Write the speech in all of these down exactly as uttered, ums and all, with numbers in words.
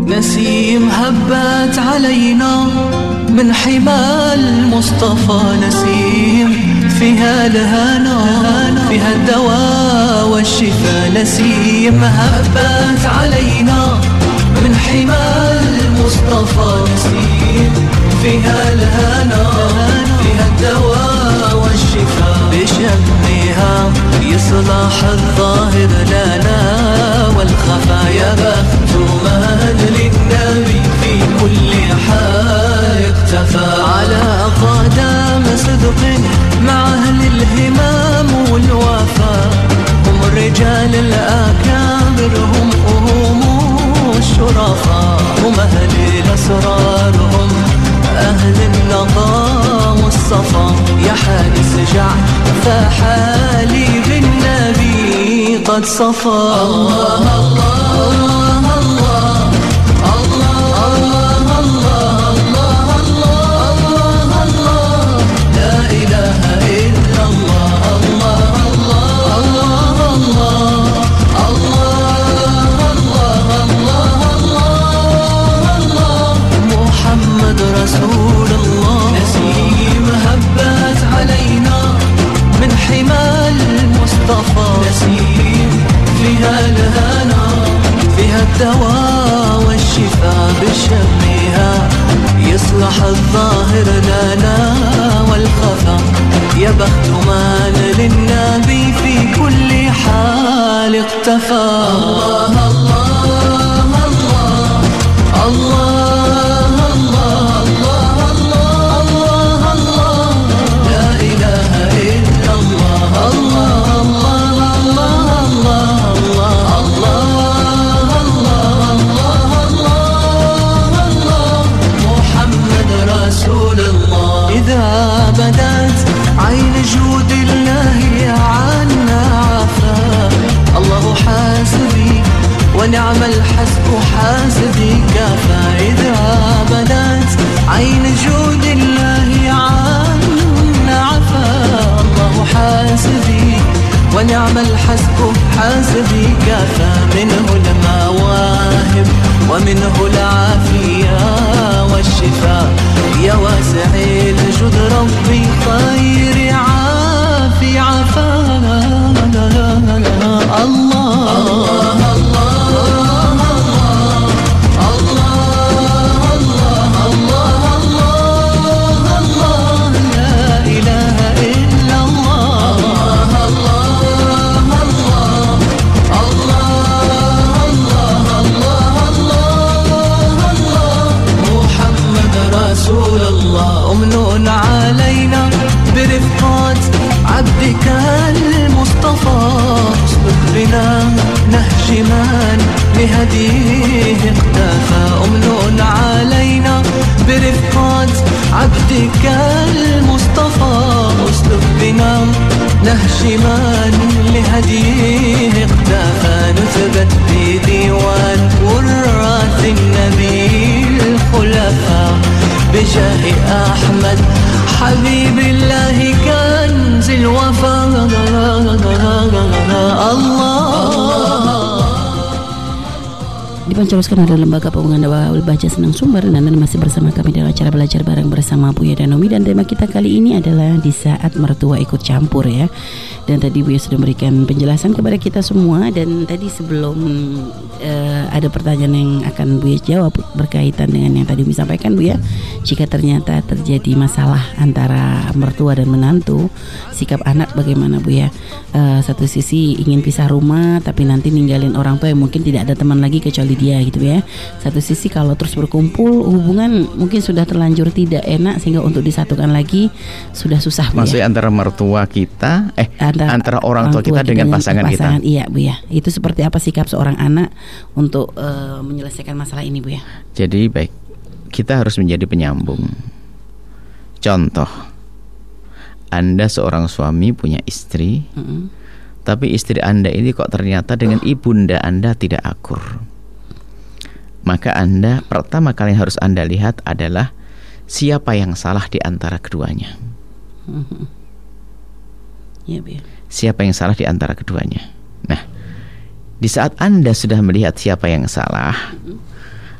نسيم هبت علينا من حمى المصطفى، نسيم فيها الهنا فيها الدواء والشفاء، نسيم هبت علينا من حمى المصطفى، نسيم فيها الهنا فيها الدواء والشفاء، بشمها يصلح الظاهر لنا والخفا، يا بخت من للنبي في كل حال اكتفى، على قدم صدق مع أهل الهمام والوفا، هم الرجال الأكابر هم هم الشرفاء، هم أهل الأسرار هم أهل النقاء والصفا، يا حارس جع فحالي بالنبي قد صفى. الله الله الله الله الله الله الله الله لا إله إلا الله الله الله الله الله الله الله محمد رسول الله، نسيم هبت علينا من حمى المصطفى، نسيم فيها الهنا فيها الدواء والشفاء، بشمها يصلح الظاهر لنا والخفا، يا بخت من للنبي في كل حال اقتفى. الله الله الله الله الله الله الله الله لا إله إلا الله الله الله الله الله الله الله الله محمد رسول الله، إذا بدت عين جود الله عنا عفا، الله حاسبي ونعم الحسب حاسبي كفى، إذا بدت عين جود الله عنا عفا، الله حاسبي ونعم الحسب حاسبي كفى، منه المواهب ومنه العافية والشفاء، يا واسع الجود ربي خير عافي عفانا. الله الله أمن علينا برفقات عبدك المصطفى، اسلك بنا نهج من لهديه اقتفى، أمن علينا برفقات عبدك المصطفى، اسلك بنا نهج من لهديه اقتفى، نثبت بديوان وراث النبي الخلفاء، بجاه أحمد حبيب الله كنز الوفا. Dipancaroskan oleh Lembaga Pengembangan Dakwah Baca Senang Sumber, dan Anda masih bersama kami dalam acara belajar bareng bersama Buya dan Nomi, dan tema kita kali ini adalah di saat mertua ikut campur ya. Dan tadi Buya sudah memberikan penjelasan kepada kita semua, dan tadi sebelum uh, ada pertanyaan yang akan Buya jawab berkaitan dengan yang tadi Buya sampaikan Buya, jika ternyata terjadi masalah antara mertua dan menantu, sikap anak bagaimana Buya? Uh, satu sisi ingin pisah rumah tapi nanti ninggalin orang tua yang mungkin tidak ada teman lagi kecuali dia gitu ya. Satu sisi kalau terus berkumpul hubungan mungkin sudah terlanjur tidak enak sehingga untuk disatukan lagi sudah susah Bu. Maksudnya ya? Antara mertua kita eh antara, antara orang tua, orang tua kita, kita dengan pasangan, pasangan kita. Iya Bu ya. Itu seperti apa sikap seorang anak untuk uh, menyelesaikan masalah ini Bu ya? Jadi baik, kita harus menjadi penyambung. Contoh, Anda seorang suami punya istri, mm-hmm. tapi istri Anda ini kok ternyata dengan ibunda Anda tidak akur. Maka Anda pertama kali yang harus Anda lihat adalah siapa yang salah di antara keduanya. Mm-hmm. Ya, ya. Siapa yang salah di antara keduanya. Nah, di saat Anda sudah melihat siapa yang salah, mm-hmm.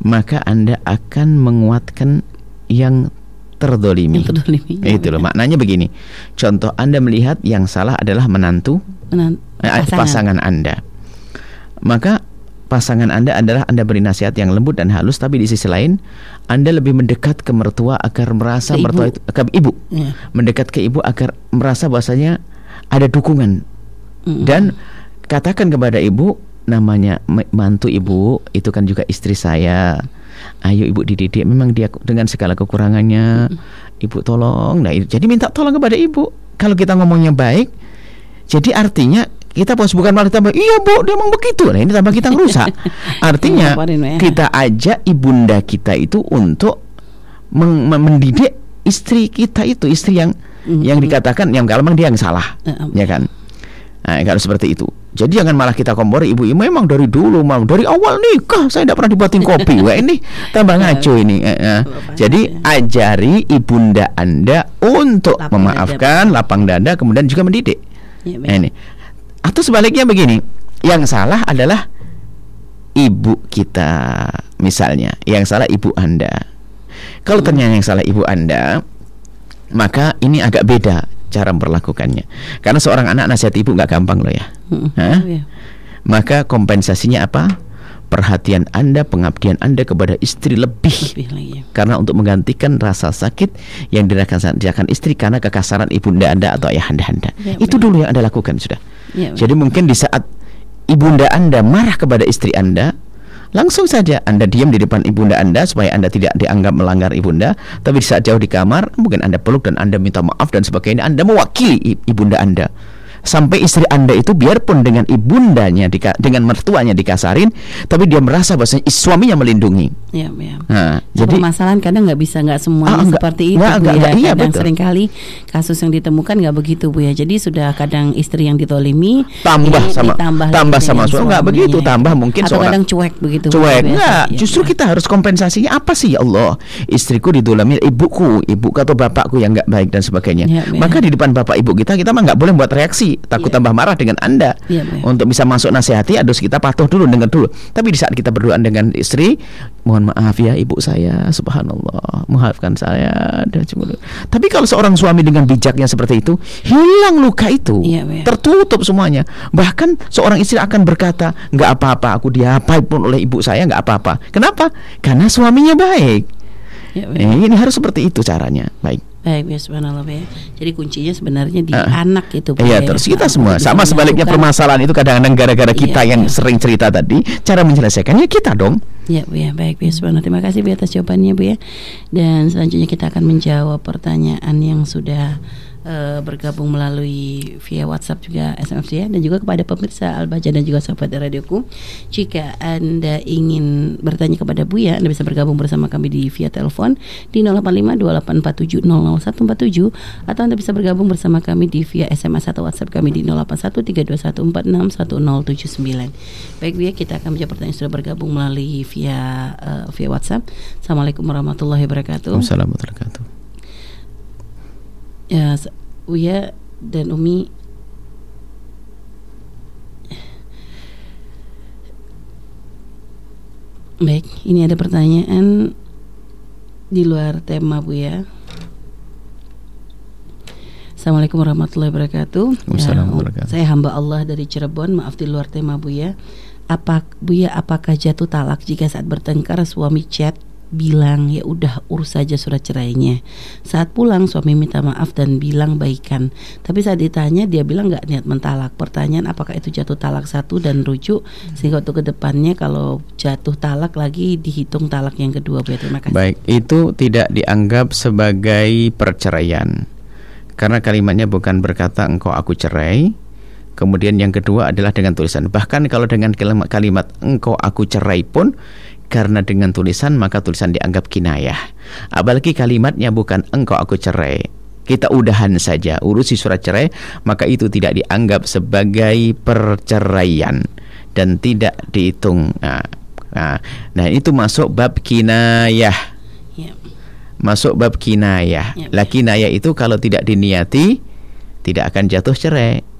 maka Anda akan menguatkan yang terdolimi. Yang terdolimi. Itu loh maknanya begini. Contoh, Anda melihat yang salah adalah menantu Menan- eh, pasangan. pasangan Anda. Maka pasangan Anda adalah Anda beri nasihat yang lembut dan halus, tapi di sisi lain Anda lebih mendekat ke mertua agar merasa Ke ibu. mertua itu ke ibu. Ya. Mendekat ke ibu agar merasa bahwasanya ada dukungan. Mm-mm. Dan katakan kepada ibu, namanya mantu ibu itu kan juga istri saya. Ayo ibu dididik, memang dia dengan segala kekurangannya. Ibu tolong. Nah, jadi minta tolong kepada ibu. Kalau kita ngomongnya baik, jadi artinya kita bos bukan malah tambah, iya bu, dia emang begitu. Nah ini tambah kita ngerusak. Artinya kita ajak ibunda kita itu untuk meng- mendidik istri kita itu, istri yang mm-hmm. yang dikatakan yang kalau memang dia yang salah, uh-huh. ya kan? Nah, kalau seperti itu. Jadi jangan malah kita kompori ibu, memang dari dulu, mau dari awal nikah saya tidak pernah dibuatin kopi. Wah ini tambah ngaco ini. Eh, eh. Jadi ajari ibunda Anda untuk lapang memaafkan, dada. lapang dada, kemudian juga mendidik. Ya, nah, ini. Atau sebaliknya begini, yang salah adalah ibu kita misalnya, yang salah ibu Anda. Kalau ternyata yang salah ibu Anda, maka ini agak beda cara memperlakukannya. Karena seorang anak nasihat ibu nggak gampang loh ya. Hah? Maka kompensasinya apa? Perhatian Anda, pengabdian Anda kepada istri lebih, lebih lagi. Karena untuk menggantikan rasa sakit yang dirasakan istri karena kekasaran ibunda Anda atau ayahanda Anda. Ya, itu benar. Dulu yang Anda lakukan sudah. Ya, jadi mungkin di saat ibunda Anda marah kepada istri Anda, langsung saja Anda diam di depan ibunda Anda supaya Anda tidak dianggap melanggar ibunda. Tapi di saat jauh di kamar, mungkin Anda peluk dan Anda minta maaf dan sebagainya. Anda mewakili ibunda Anda. Sampai istri Anda itu biarpun dengan ibundanya dika, dengan mertuanya dikasarin, tapi dia merasa bahwa suaminya melindungi. Ya, ya. Nah, jadi permasalahan kadang nggak bisa nggak semuanya ah, enggak, seperti itu, enggak, Bu, enggak, ya. Enggak, kadang iya, seringkali kasus yang ditemukan nggak begitu, Bu ya. Jadi sudah kadang istri yang ditolimi tambah sama tambah, tambah sama suami nggak begitu, tambah mungkin atau seorang kadang cuek begitu. Cuek nggak, ya, justru ya. Kita harus kompensasinya apa sih ya Allah? Istriku didolimi ibuku, ibuku atau bapakku yang nggak baik dan sebagainya. Ya, ya. Maka di depan bapak ibu kita kita mah nggak boleh buat reaksi. Takut yeah. tambah marah dengan Anda. Yeah, yeah. Untuk bisa masuk nasihati harus kita patuh dulu, dengar dulu. Tapi di saat kita berdoa dengan istri, mohon maaf ya ibu saya, subhanallah, maafkan saya. Tapi kalau seorang suami dengan bijaknya seperti itu, hilang luka itu, yeah, yeah. tertutup semuanya. Bahkan seorang istri akan berkata, nggak apa-apa, aku diapain pun oleh ibu saya nggak apa-apa. Kenapa? Karena suaminya baik. Yeah, yeah. Eh, ini harus seperti itu caranya. Baik. Baik, ya subhanallah ya. Jadi kuncinya sebenarnya di uh, anak itu. Iya, terus kita semua sama sebaliknya permasalahan itu kadang-kadang gara-gara kita iya, yang iya. sering cerita tadi, cara menyelesaikannya kita dong. Ya, Bu ya, baik, Bu subhanallah. Terima kasih Bu atas jawabannya, Bu ya. Dan selanjutnya kita akan menjawab pertanyaan yang sudah Uh, bergabung melalui via WhatsApp juga S M S ya, dan juga kepada pemirsa Al-Bahjah dan juga sahabat radioku. Jika Anda ingin bertanya kepada Buya, Anda bisa bergabung bersama kami di via telepon di nol delapan lima dua delapan empat tujuh nol nol satu empat tujuh, atau Anda bisa bergabung bersama kami di via S M S atau WhatsApp kami di nol delapan satu tiga dua satu empat enam satu nol tujuh sembilan. Baik Buya, kita akan menjawab pertanyaan yang sudah bergabung melalui via uh, via WhatsApp. Assalamualaikum warahmatullahi wabarakatuh. Assalamualaikum warahmatullahi wabarakatuh. Ya, Uya dan Umi, baik, ini ada pertanyaan di luar tema, Bu ya. Assalamualaikum warahmatullahi wabarakatuh. Ya, saya hamba Allah dari Cirebon, maaf di luar tema, Bu ya. Apa Bu ya, apakah jatuh talak jika saat bertengkar suami chat bilang ya udah urus saja surat cerainya. Saat pulang suami minta maaf dan bilang baikan. Tapi saat ditanya dia bilang nggak niat mentalak. Pertanyaan apakah itu jatuh talak satu dan rujuk, sehingga untuk kedepannya kalau jatuh talak lagi dihitung talak yang kedua. Terima kasih. Baik, itu tidak dianggap sebagai perceraian. Karena kalimatnya bukan berkata engkau aku cerai. Kemudian yang kedua adalah dengan tulisan. Bahkan kalau dengan kalimat, kalimat engkau aku cerai pun, karena dengan tulisan maka tulisan dianggap kinayah. Apalagi kalimatnya bukan engkau aku cerai, kita udahan saja, urusi surat cerai, maka itu tidak dianggap sebagai perceraian dan tidak dihitung. Nah, nah, nah itu masuk bab kinayah. Ya. Masuk bab kinayah. Ya. Lah kinayah itu kalau tidak diniati tidak akan jatuh cerai.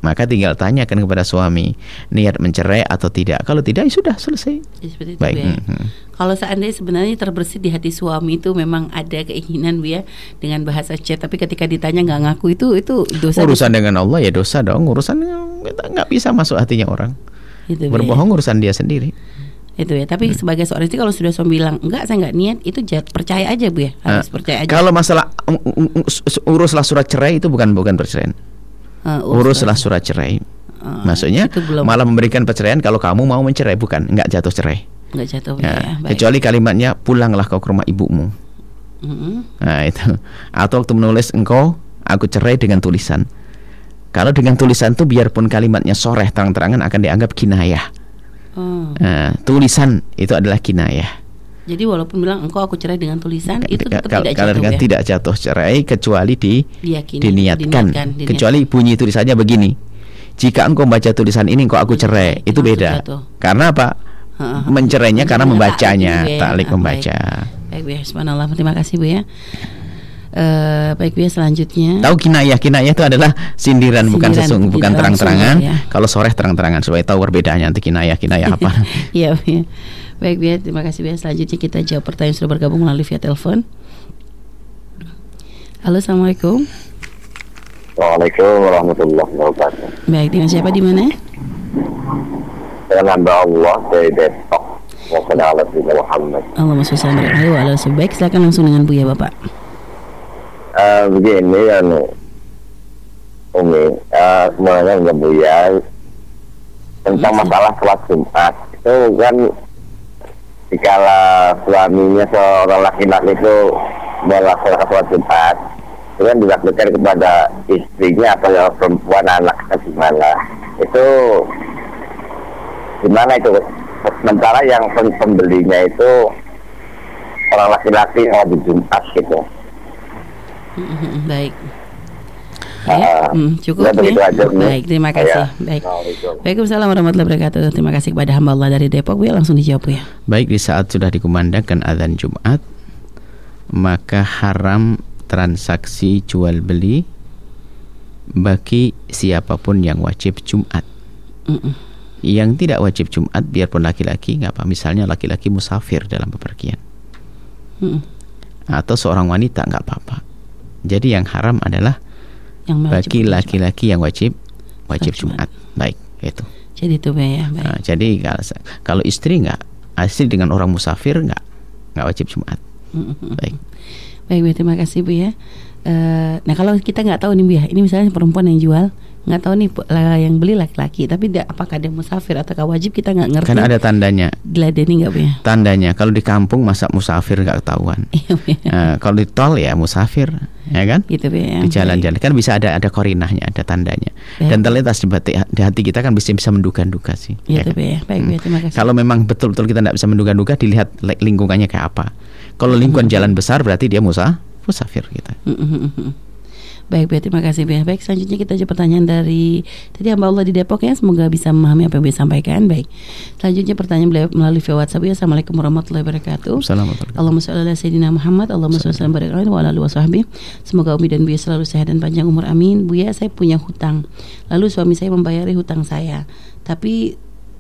Maka tinggal tanyakan kepada suami niat mencerai atau tidak. Kalau tidak, ya sudah selesai. Ya, seperti itu, baik. Bu ya. Mm-hmm. Kalau seandainya sebenarnya terbersit di hati suami itu memang ada keinginan, Bu ya, dengan bahasa chat, tapi ketika ditanya nggak ngaku, itu itu dosa. Urusan dengan Allah ya dosa dong. Urusan kita nggak bisa masuk hatinya orang. Itu, berbohong ya. Urusan dia sendiri. Itu ya. Tapi hmm. sebagai seorang istri, kalau sudah suami bilang enggak, saya nggak niat, itu jat, percaya aja, Bu ya. Harus uh, percaya aja. Kalau masalah um, um, um, uruslah surat cerai, itu bukan bukan perceraian. Uh, uruslah surat cerai. Uh, Maksudnya malah memberikan perceraian kalau kamu mau mencerai, bukan, enggak jatuh cerai. Enggak jatuh ya, ya. Kecuali kalimatnya pulanglah kau ke rumah ibumu. Mm-hmm. Nah itu. Atau waktu menulis engkau aku cerai dengan tulisan. Kalau dengan tulisan itu biarpun kalimatnya soreh terang-terangan akan dianggap kinayah. Oh. Nah, tulisan itu adalah kinayah. Jadi walaupun bilang engkau aku cerai dengan tulisan, itu tetap Kal- tidak kalau jatuh ya? Tidak jatuh cerai kecuali di Diyakini, diniatkan. diniatkan, diniatkan. Kecuali bunyi tulisannya begini. Jika engkau baca tulisan ini engkau aku cerai, itu, itu beda. Jatuh. Karena apa? Ha-ha. Mencerainya karena membacanya, taklik membaca. Baik, baik, subhanallah. Terima kasih, Bu ya. Uh, baik, Bu ya, selanjutnya. Tahu kinayah? Kinayah itu adalah sindiran, sindiran bukan sesung, bukan terang-terangan. Ya. Kalau soreh terang-terangan supaya tahu perbedaannya nanti kinayah, kinayah apa. Iya, Bu ya. Baik, Bu ya, terima kasih, Bu ya. Selanjutnya kita jawab pertanyaan sudah bergabung melalui via telepon. Halo, assalamualaikum. Waalaikumsalam warahmatullahi wabarakatuh. Baik, dengan siapa di mana? Dengan hamba Allah dari Depok. Muhammad. Allahumma sholli alaihi wa sallam. Baik, silakan langsung dengan Buya Bapak. Uh, begini ya, Umi, uh, semuanya enggak Buya tentang yes, masalah sholat Jumat itu kan, jikala suaminya seorang laki-laki itu melaksanakan sholat Jumat, itu kan dilakukan kepada istrinya atau yang perempuan, anaknya gimana? Itu gimana itu? Sementara yang pembelinya itu orang laki-laki yang di Jumat gitu. Baik. Baik, uh, hmm, cukup ya. Aja, baik, terima kasih. Ya. Baik. Waalaikumsalam warahmatullahi wabarakatuh. Terima kasih kepada hamba Allah dari Depok, ya. Langsung dijawab ya. Baik, di saat sudah dikumandangkan azan Jumat, maka haram transaksi jual beli bagi siapapun yang wajib Jumat. Mm-mm. Yang tidak wajib Jumat biarpun laki-laki nggak apa, misalnya laki-laki musafir dalam bepergian, Mm-mm. atau seorang wanita nggak apa-apa. Jadi yang haram adalah yang bagi laki-laki yang wajib wajib Jumat. Baik, itu. Jadi itu ya. Baik. Nah, jadi kalau, kalau istri nggak, istri dengan orang musafir nggak nggak wajib Jumat. Mm-hmm. Baik. Baik, Bu, terima kasih, Bu ya. Uh, nah kalau kita nggak tahu nih, Bu ya, ini misalnya perempuan yang jual, nggak tahu nih yang beli laki-laki, tapi dia, apakah dia musafir atau wajib, kita nggak ngerti. Kan ada tandanya. Diladeni nggak, Bu ya? Tandanya kalau di kampung masa musafir nggak ketahuan. Nah, kalau di tol ya musafir, ya kan? Gitu, Bu ya. Di jalan-jalan kan bisa ada ada korinahnya, ada tandanya. Baik. Dan terlintas di hati, di hati kita kan bisa bisa menduga-duga sih. Gitu, ya kan? Bu ya. Baik, hmm. Bu, terima kasih. Kalau memang betul-betul kita nggak bisa menduga-duga, dilihat lingkungannya kayak apa. Kalau lingkungan hmm. jalan besar berarti dia musa musafir kita. Hmm. Baik, baik, terima kasih, Bu. Baik, selanjutnya kita jawab pertanyaan dari tadi hamba Allah di Depok ya. Semoga bisa memahami apa yang beliau sampaikan. Baik, selanjutnya pertanyaan beliau melalui via WhatsApp ya. Assalamualaikum warahmatullahi wabarakatuh. Allahumma sholli ala sayyidina Muhammad. Allahumma sholli ala barik wa ala alihi washabbi. Semoga Umi dan Buya selalu sehat dan panjang umur, amin. Buya, saya punya hutang, lalu suami saya membayari hutang saya, tapi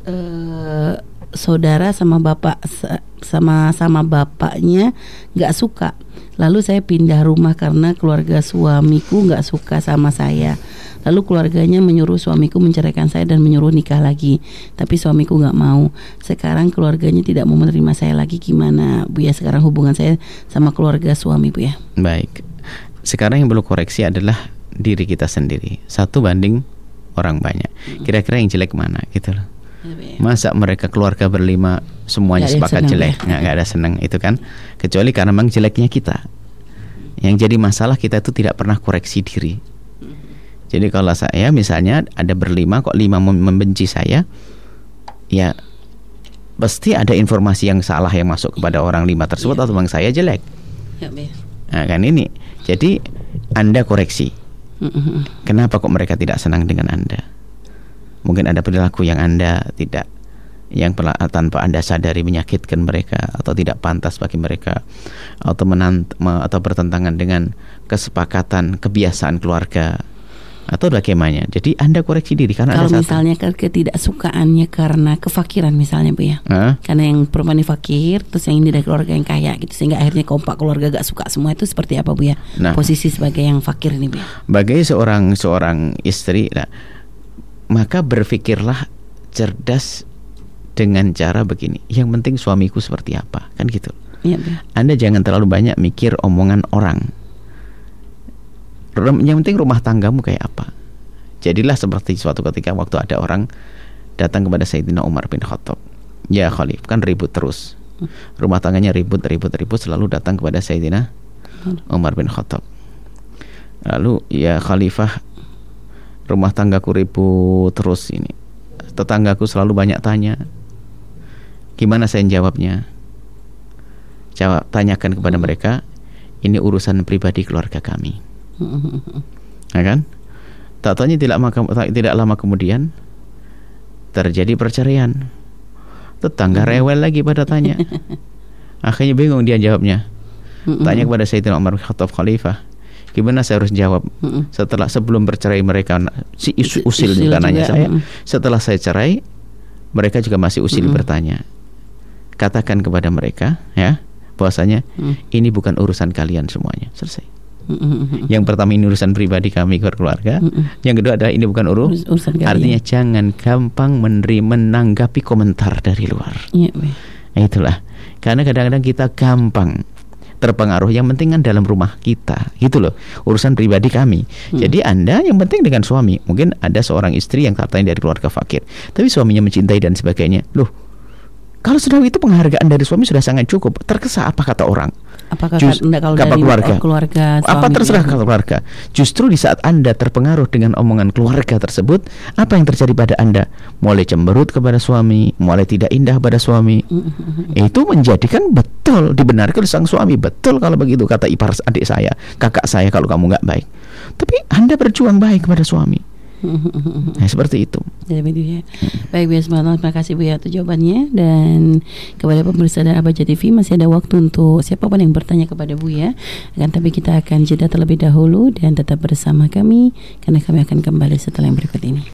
eh, saudara sama bapak sama sama bapaknya nggak suka. Lalu saya pindah rumah karena keluarga suamiku nggak suka sama saya. Lalu keluarganya menyuruh suamiku menceraikan saya dan menyuruh nikah lagi. Tapi suamiku nggak mau. Sekarang keluarganya tidak mau menerima saya lagi. Gimana, Bu ya, sekarang hubungan saya sama keluarga suami, Bu ya? Baik. Sekarang yang perlu koreksi adalah diri kita sendiri. Satu banding orang banyak. Kira-kira yang jelek mana gitu loh. Masa mereka keluarga berlima semuanya sepakat jelek, nggak nggak ada senang itu kan, kecuali karena memang jeleknya kita. Yang jadi masalah kita itu tidak pernah koreksi diri. Jadi kalau saya misalnya ada berlima kok lima membenci saya, ya pasti ada informasi yang salah yang masuk kepada orang lima tersebut, ya. Atau memang saya jelek. Ya, nah kan ini, jadi Anda koreksi. Kenapa kok mereka tidak senang dengan Anda? Mungkin ada perilaku yang Anda tidak, yang tanpa Anda sadari menyakitkan mereka atau tidak pantas bagi mereka, atau menant, atau bertentangan dengan kesepakatan kebiasaan keluarga, atau bagaimana. Jadi Anda koreksi diri karena kalau ada misalnya ke ketidaksukaannya karena kefakiran misalnya Bu ya. Hah? Karena yang perempuan ini fakir, terus yang ini dari keluarga yang kaya gitu, sehingga akhirnya kompak keluarga gak suka semua, itu seperti apa Bu ya? Nah, posisi sebagai yang fakir ini Bu ya. Bagi seorang seorang istri, nah, maka berpikirlah cerdas dengan cara begini. Yang penting suamiku seperti apa, kan gitu. Iya, Bu. Anda jangan terlalu banyak mikir omongan orang. Yang penting rumah tanggamu kayak apa. Jadilah seperti suatu ketika waktu ada orang datang kepada Sayyidina Umar bin Khattab. Ya Khalif, kan ribut terus. Rumah tangganya ribut, ribut, ribut, selalu datang kepada Sayyidina Umar bin Khattab. Lalu, ya Khalifah, rumah tanggaku ribut terus ini. Tetanggaku selalu banyak tanya. Gimana saya jawabnya? Jawab, tanyakan kepada mereka, ini urusan pribadi keluarga kami. Ya kan? Tak tanya tidak, tidak lama kemudian terjadi perceraian. Tetangga rewel lagi pada tanya. Akhirnya bingung dia jawabnya. Tanya kepada Sayyidina Umar bin Khattab, Khalifah, gimana saya harus jawab? Setelah sebelum bercerai mereka si isu usil juga nanya saya. Setelah saya cerai, mereka juga masih usil bertanya. Katakan kepada mereka, ya, bahwasanya ini bukan urusan kalian semuanya. Selesai. Yang pertama, ini urusan pribadi kami keluarga. Yang kedua adalah ini bukan urus, urusan kalian. Artinya jangan gampang menerima menanggapi komentar dari luar. Ya, nah, itulah. Karena kadang-kadang kita gampang terpengaruh. Yang penting kan dalam rumah kita, gitu loh. Urusan pribadi kami. Hmm. Jadi Anda yang penting dengan suami. Mungkin ada seorang istri yang katanya dari keluarga fakir, tapi suaminya mencintai dan sebagainya. Loh, kalau sudah itu penghargaan dari suami sudah sangat cukup. Terkesan apa kata orang? Apakah Just, kalau dari keluarga, keluarga apa terserah kalau keluarga. Justru di saat Anda terpengaruh dengan omongan keluarga tersebut, apa yang terjadi pada Anda? Mulai cemberut kepada suami, mulai tidak indah pada suami. Mm-hmm. Itu menjadikan betul dibenarkan sang suami, betul kalau begitu kata ipar adik saya, kakak saya, kalau kamu nggak baik. Tapi Anda berjuang baik kepada suami. Nah, seperti itu. Ya, ya. Baik, Bu ya, terima kasih Bu ya atas jawabannya. Dan kepada pemirsa dan Abah T V, masih ada waktu untuk siapapun yang bertanya kepada Bu ya. Akan tapi kita akan jeda terlebih dahulu dan tetap bersama kami, karena kami akan kembali setelah yang berikut ini.